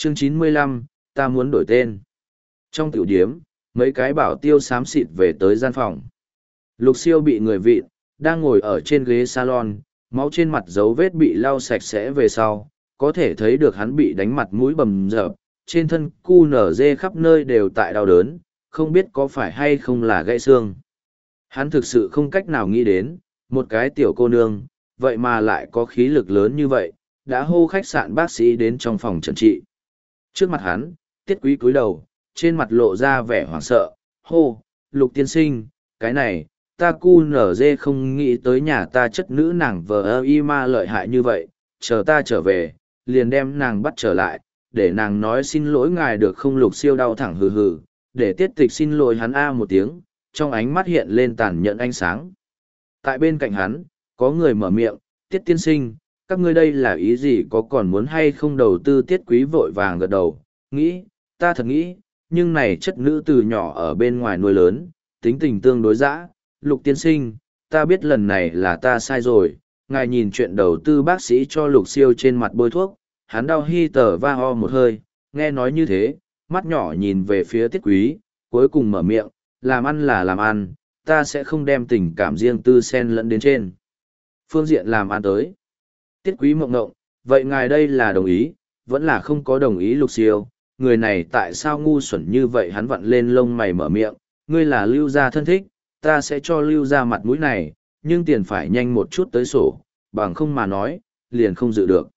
Chương 95, ta muốn đổi tên. Trong tiểu điếm, mấy cái bảo tiêu xám xịt về tới gian phòng. Lục Siêu bị người vịn, đang ngồi ở trên ghế salon, máu trên mặt dấu vết bị lau sạch sẽ về sau, có thể thấy được hắn bị đánh mặt mũi bầm dập, trên thân cu nở dê khắp nơi đều tại đau đớn, không biết có phải hay không là gãy xương. Hắn thực sự không cách nào nghĩ đến, một cái tiểu cô nương, vậy mà lại có khí lực lớn như vậy, đã hô khách sạn bác sĩ đến trong phòng trần trị. Trước mặt hắn, Tiết Quý cúi đầu, trên mặt lộ ra vẻ hoảng sợ, hô, Lục tiên sinh, cái này, ta cu nở dê không nghĩ tới nhà ta chất nữ nàng vờ ơ y ma lợi hại như vậy, chờ ta trở về, liền đem nàng bắt trở lại, để nàng nói xin lỗi ngài được không. Lục Siêu đau thẳng hừ hừ, để Tiết Tịch xin lỗi hắn một tiếng, trong ánh mắt hiện lên tàn nhẫn ánh sáng. Tại bên cạnh hắn, có người mở miệng, Tiết tiên sinh, các ngươi đây là ý gì, có còn muốn hay không đầu tư. Tiết Quý vội vàng gật đầu, nghĩ, ta thật nghĩ, nhưng này chất nữ từ nhỏ ở bên ngoài nuôi lớn, tính tình tương đối dã. Lục tiên sinh, ta biết lần này là ta sai rồi, ngài nhìn chuyện đầu tư. Bác sĩ cho Lục Siêu trên mặt bôi thuốc, hắn đau hi tờ va ho một hơi, nghe nói như thế, mắt nhỏ nhìn về phía Tiết Quý, cuối cùng mở miệng, làm ăn là làm ăn, ta sẽ không đem tình cảm riêng tư xen lẫn đến trên phương diện làm ăn tới. Tiết Quý mộng ngộng, vậy ngài đây là đồng ý, vẫn là không có đồng ý. Lục Siêu, người này tại sao ngu xuẩn như vậy. Hắn vặn lên lông mày mở miệng, ngươi là Lưu gia thân thích, ta sẽ cho Lưu gia mặt mũi này, nhưng tiền phải nhanh một chút tới sổ, bằng không mà nói, liền không dự được.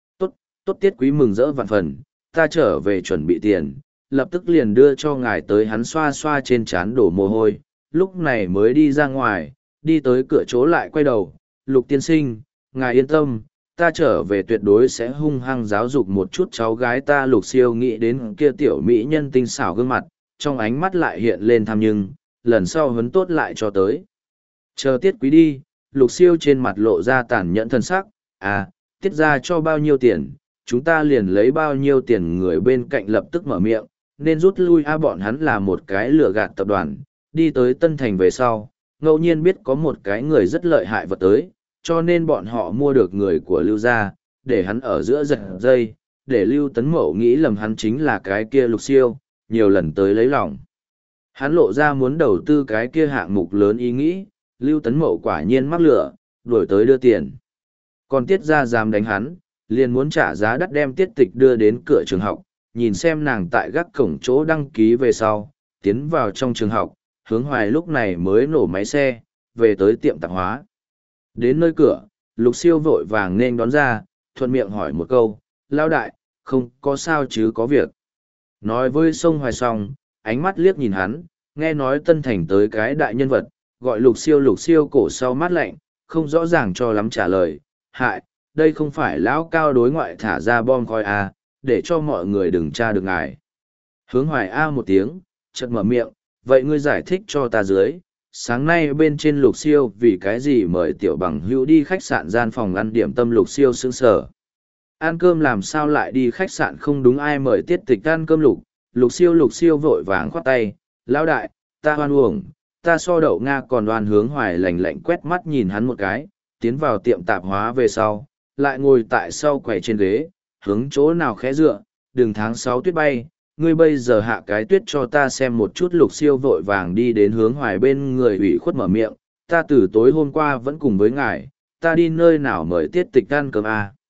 Tốt. Tiết Quý mừng rỡ vạn phần, ta trở về chuẩn bị tiền, lập tức liền đưa cho ngài tới. Hắn xoa xoa trên trán đổ mồ hôi, lúc này mới đi ra ngoài, đi tới cửa chỗ lại quay đầu, Lục tiên sinh, ngài yên tâm, ta trở về tuyệt đối sẽ hung hăng giáo dục một chút cháu gái ta. Lục Siêu nghĩ đến kia tiểu mỹ nhân tinh xảo gương mặt, trong ánh mắt lại hiện lên tham, nhưng lần sau huấn tốt lại cho tới. Chờ Tiết Quý đi, Lục Siêu trên mặt lộ ra tàn nhẫn thân sắc, tiết ra cho bao nhiêu tiền, chúng ta liền lấy bao nhiêu tiền. Người bên cạnh lập tức mở miệng, nên rút lui. Bọn hắn là một cái lừa gạt tập đoàn, đi tới Tân Thành về sau, ngẫu nhiên biết có một cái người rất lợi hại vật tới, cho nên bọn họ mua được người của Lưu gia, để hắn ở giữa giật dây, để Lưu Tấn Mậu nghĩ lầm hắn chính là cái kia Lục Siêu, nhiều lần tới lấy lòng. Hắn lộ ra muốn đầu tư cái kia hạng mục lớn ý nghĩ, Lưu Tấn Mậu quả nhiên mắc lửa, đuổi tới đưa tiền. Còn Tiết gia dám đánh hắn, liền muốn trả giá đắt đem Tiết Tịch đưa đến cửa trường học, nhìn xem nàng tại gác cổng chỗ đăng ký về sau, tiến vào trong trường học, Hướng Hoài lúc này mới nổ máy xe, về tới tiệm tạp hóa. Đến nơi cửa, Lục Siêu vội vàng nên đón ra, thuận miệng hỏi một câu, lao đại, không có sao chứ, có việc. Nói với Sông Hoài xong, ánh mắt liếc nhìn hắn, nghe nói Tân Thành tới cái đại nhân vật, gọi Lục Siêu cổ sau mát lạnh, không rõ ràng cho lắm trả lời, hại, đây không phải lão cao đối ngoại thả ra bom khói để cho mọi người đừng tra được ngài. Hướng Hoài một tiếng, chợt mở miệng, vậy ngươi giải thích cho ta dưới, sáng nay bên trên Lục Siêu vì cái gì mời tiểu bằng hữu đi khách sạn gian phòng ăn điểm tâm. Lục Siêu sững sờ. Ăn cơm làm sao lại đi khách sạn, không đúng, ai mời Tiết Tịch ăn cơm. Lục Siêu vội vàng khoát tay, lão đại, ta hoan uổng, ta so đậu Nga còn đoan. Hướng Hoài lạnh lạnh quét mắt nhìn hắn một cái, tiến vào tiệm tạp hóa về sau, lại ngồi tại sau quầy trên ghế, hướng chỗ nào khẽ dựa, đường tháng 6 tuyết bay, ngươi bây giờ hạ cái tuyết cho ta xem một chút. Lục Siêu vội vàng đi đến Hướng Hoài bên người, ủy khuất mở miệng, ta từ tối hôm qua vẫn cùng với ngài, ta đi nơi nào mời Tiết Tịch ăn cơm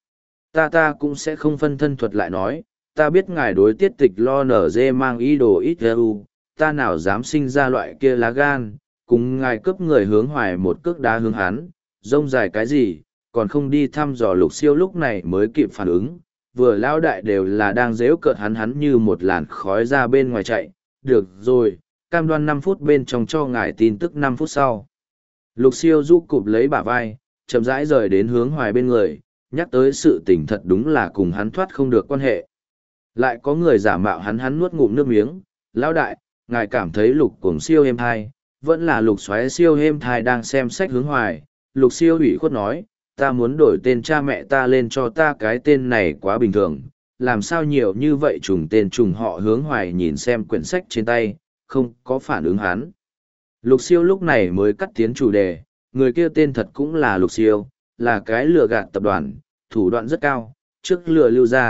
ta cũng sẽ không phân thân. Thuật lại nói, ta biết ngài đối Tiết Tịch lo nở dê mang ý đồ ít ta nào dám sinh ra loại kia lá gan, cùng ngài cướp người. Hướng Hoài một cước đá hướng hắn, rông dài cái gì, còn không đi thăm dò. Lục Siêu lúc này mới kịp phản ứng, vừa lão đại đều là đang dễu cợt hắn như một làn khói ra bên ngoài chạy. Được rồi, cam đoan 5 phút bên trong cho ngài tin tức. 5 phút sau, Lục Siêu rũ cụp lấy bả vai, chậm rãi rời đến Hướng Hoài bên người, nhắc tới sự tình thật đúng là cùng hắn thoát không được quan hệ. Lại có người giả mạo hắn nuốt ngụm nước miếng, lão đại, ngài cảm thấy Lục Cuồng siêu êm thai, vẫn là Lục Xoáy siêu êm thai. Đang xem sách Hướng Hoài, Lục Siêu ủy khuất nói, ta muốn đổi tên cha mẹ ta lên cho ta, cái tên này quá bình thường, làm sao nhiều như vậy trùng tên trùng họ. Hướng Hoài nhìn xem quyển sách trên tay, không có phản ứng hắn. Lục Siêu lúc này mới cắt tiến chủ đề, người kia tên thật cũng là Lục Siêu, là cái lừa gạt tập đoàn, thủ đoạn rất cao, trước lừa Lưu gia,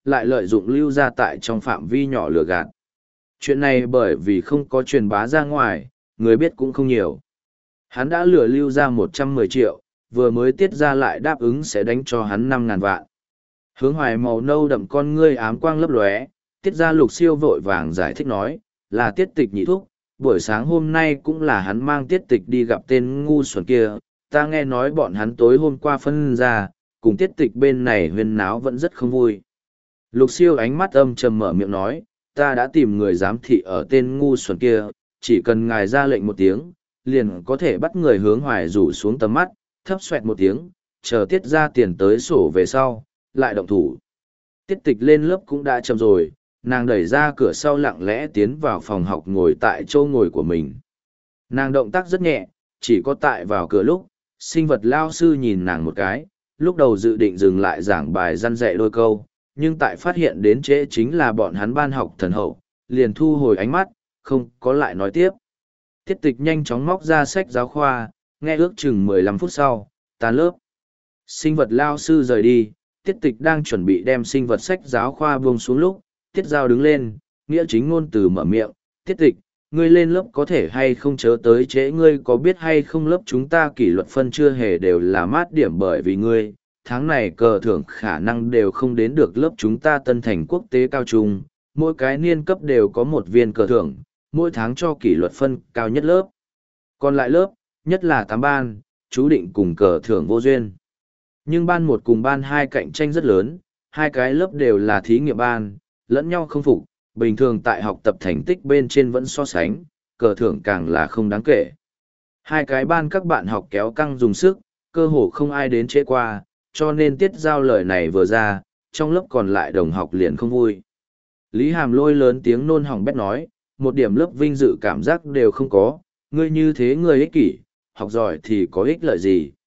lại lợi dụng lưu ra tại trong phạm vi nhỏ lừa gạt. Chuyện này bởi vì không có truyền bá ra ngoài, người biết cũng không nhiều. Hắn đã lừa lưu ra 110 triệu, vừa mới tiết ra lại đáp ứng sẽ đánh cho hắn 5.000 vạn. Hướng Hoài màu nâu đậm con ngươi ám quang lấp lóe, tiết ra Lục Siêu vội vàng giải thích nói, là tiết tịch nhị thúc, buổi sáng hôm nay cũng là hắn mang tiết tịch đi gặp tên ngu xuẩn kia, ta nghe nói bọn hắn tối hôm qua phân ra, cùng tiết tịch bên này huyên náo vẫn rất không vui. Lục Siêu ánh mắt âm trầm mở miệng nói, ta đã tìm người giám thị ở tên ngu xuẩn kia, chỉ cần ngài ra lệnh một tiếng, liền có thể bắt người Hướng Hoài rủ xuống tầm mắt, thấp xoẹt một tiếng, chờ tiết ra tiền tới sổ về sau, lại động thủ. Tiết tịch lên lớp cũng đã chậm rồi, nàng đẩy ra cửa sau lặng lẽ tiến vào phòng học ngồi tại chỗ ngồi của mình. Nàng động tác rất nhẹ, chỉ có tại vào cửa lúc, sinh vật lao sư nhìn nàng một cái, lúc đầu dự định dừng lại giảng bài răn dạy đôi câu, nhưng tại phát hiện đến trễ chính là bọn hắn ban học thần hậu, liền thu hồi ánh mắt, không có lại nói tiếp. Tiết tịch nhanh chóng móc ra sách giáo khoa, nghe ước chừng 15 phút sau, tan lớp. Sinh vật lao sư rời đi, tiết tịch đang chuẩn bị đem sinh vật sách giáo khoa buông xuống lúc, tiết giao đứng lên, nghĩa chính ngôn từ mở miệng, tiết tịch, ngươi lên lớp có thể hay không chớ tới trễ, ngươi có biết hay không lớp chúng ta kỷ luật phân chưa hề đều là mát điểm bởi vì ngươi, tháng này cờ thưởng khả năng đều không đến được lớp chúng ta Tân Thành quốc tế cao trung, mỗi cái niên cấp đều có một viên cờ thưởng, mỗi tháng cho kỷ luật phân cao nhất lớp. Còn lại lớp, nhất là 8 ban, chú định cùng cờ thưởng vô duyên. Nhưng ban 1 cùng ban 2 cạnh tranh rất lớn, hai cái lớp đều là thí nghiệm ban, lẫn nhau không phục, bình thường tại học tập thành tích bên trên vẫn so sánh, cờ thưởng càng là không đáng kể. Hai cái ban các bạn học kéo căng dùng sức, cơ hồ không ai đến trễ qua, cho nên tiết giao lời này vừa ra, trong lớp còn lại đồng học liền không vui. Lý Hàm Lôi lớn tiếng nôn hỏng bét nói, một điểm lớp vinh dự cảm giác đều không có, ngươi như thế người ích kỷ, học giỏi thì có ích lợi gì.